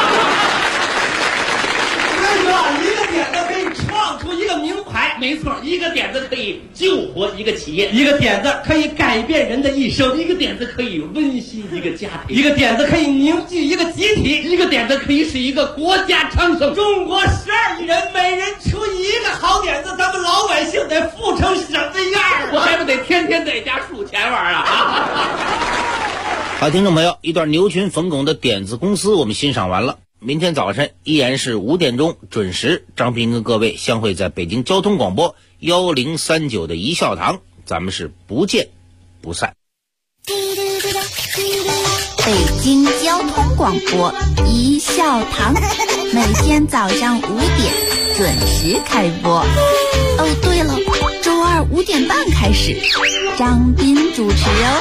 一个点子可以创出一个名牌。 没错，一个点子可以救活一个企业， 一个点子可以改变人的一生， 一个点子可以温馨一个家庭， 一个点子可以凝聚一个集体， 一个点子可以使一个国家昌盛。 中国12亿人，每人出一个好点子，咱们老百姓得富成什么样？ 我还不得天天在家数钱玩啊！ 好，听众朋友，一段牛群冯巩的点子公司我们欣赏完了。明天早晨依然是5点钟准时，张平跟各位相会在北京交通广播1039的一笑堂，咱们是不见不散。 北京交通广播一笑堂，每天早上5点准时开播。对了，周2 5点半开始，张斌主持哦。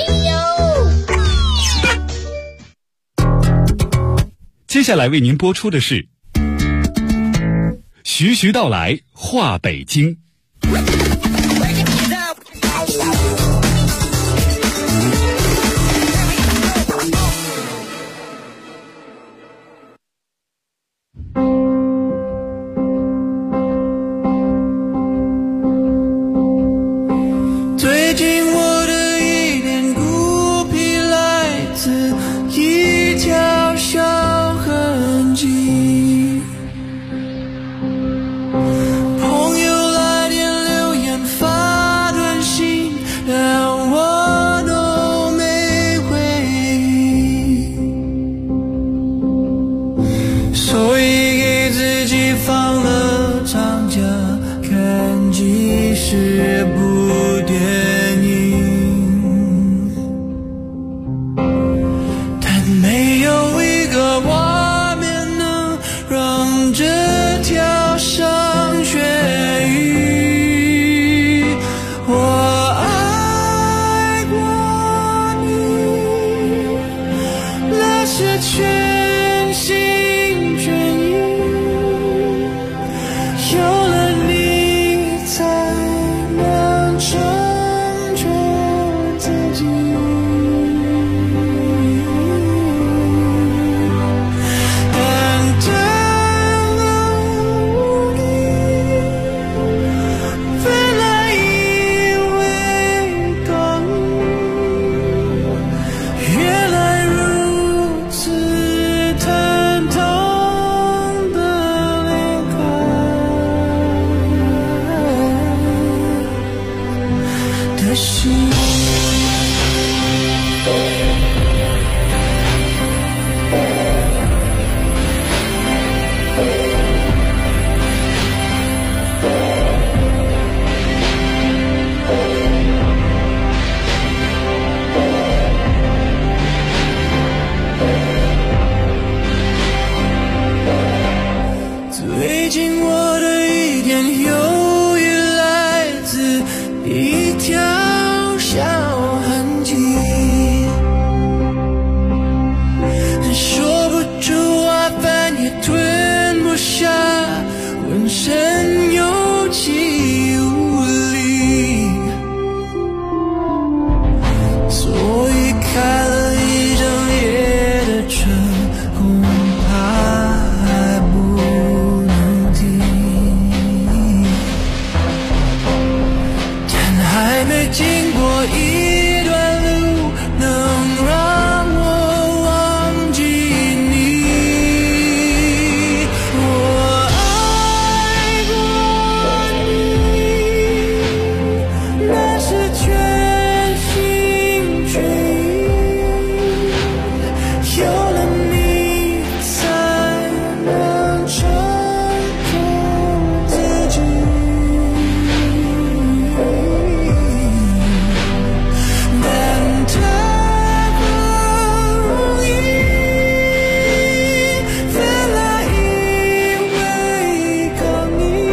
接下来为您播出的是徐徐道来话北京。 最近我的一点孤僻来自一条小痕迹，朋友来电留言让这条上学语，我爱过你，那是全心全意，有了你才能成全自己。最近我的一点忧郁来自一条小痕迹，说不出话，饭也吞不下，浑身有气无力，所以开了一整夜的车，恐怕还不能停，但还没经过一段路能让我忘记你。我爱过你，那是全心全意，有了你才能成全自己。但太不容易，原来以为靠你，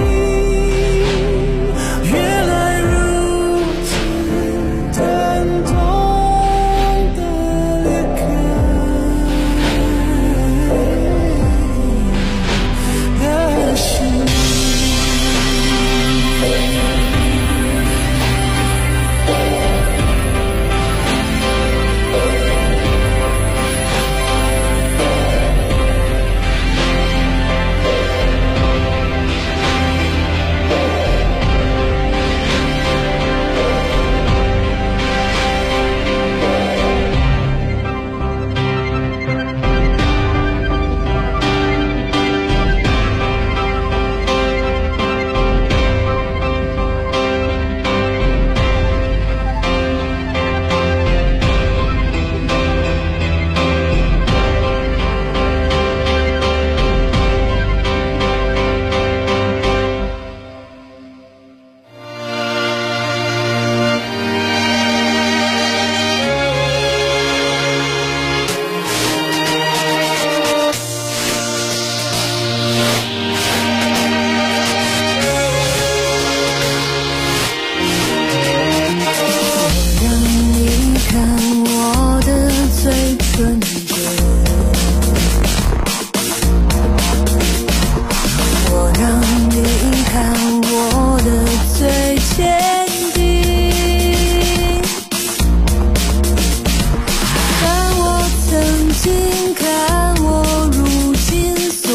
原来如此疼痛的裂开的心。让你看我的最纯真，我让你看我的最坚定，看我曾经，看我如今所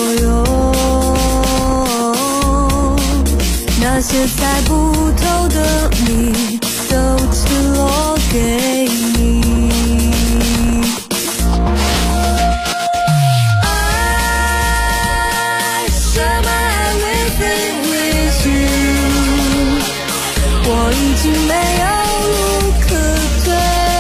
有，那些猜不透的谜都赤裸给你。爱什么 everything with you， 我已经没有路可退，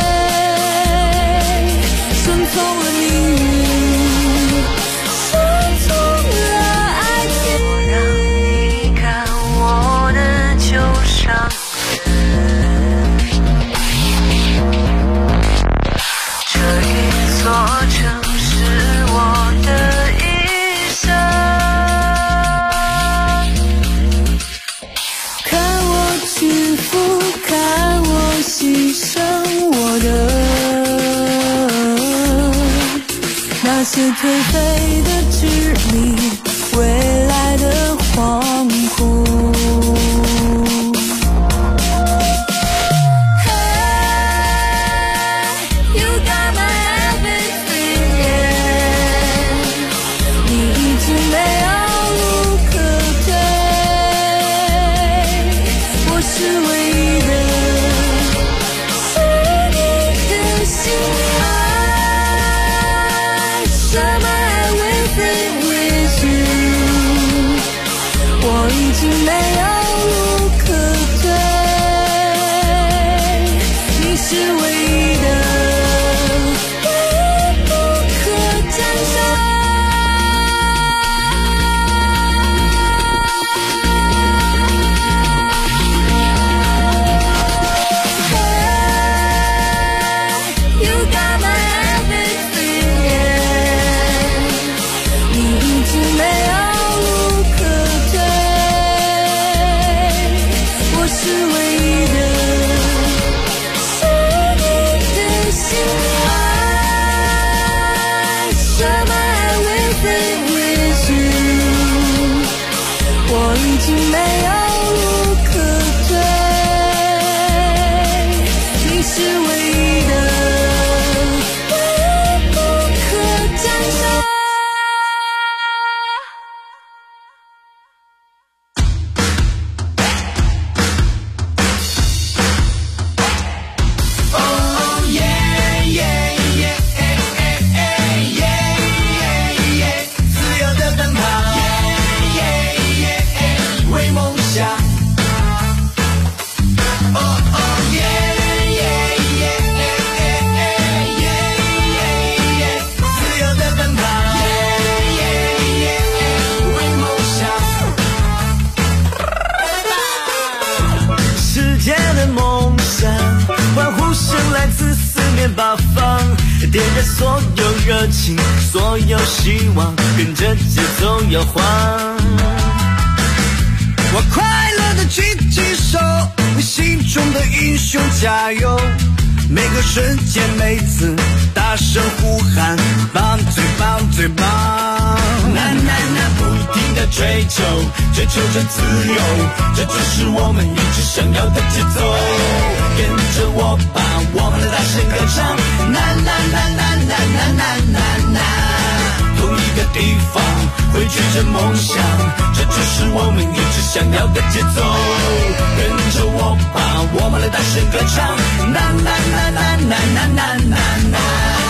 顺从了命运，顺从了爱情。我让你看我的旧伤痕，这一座城市我的一生。 颓废的支离，未来的惶恐。 点燃所有热情，所有希望，跟着节奏摇晃。我快乐的举起手，为心中的英雄加油。每个瞬间，每次大声呼喊，棒最棒最棒！不停的追求着自由，这就是我们一直想要的节奏。跟着我吧，我们的大声歌唱，同一个地方汇聚着梦想，这就是我们一直想要的节奏。跟着我吧，我们的大声歌唱，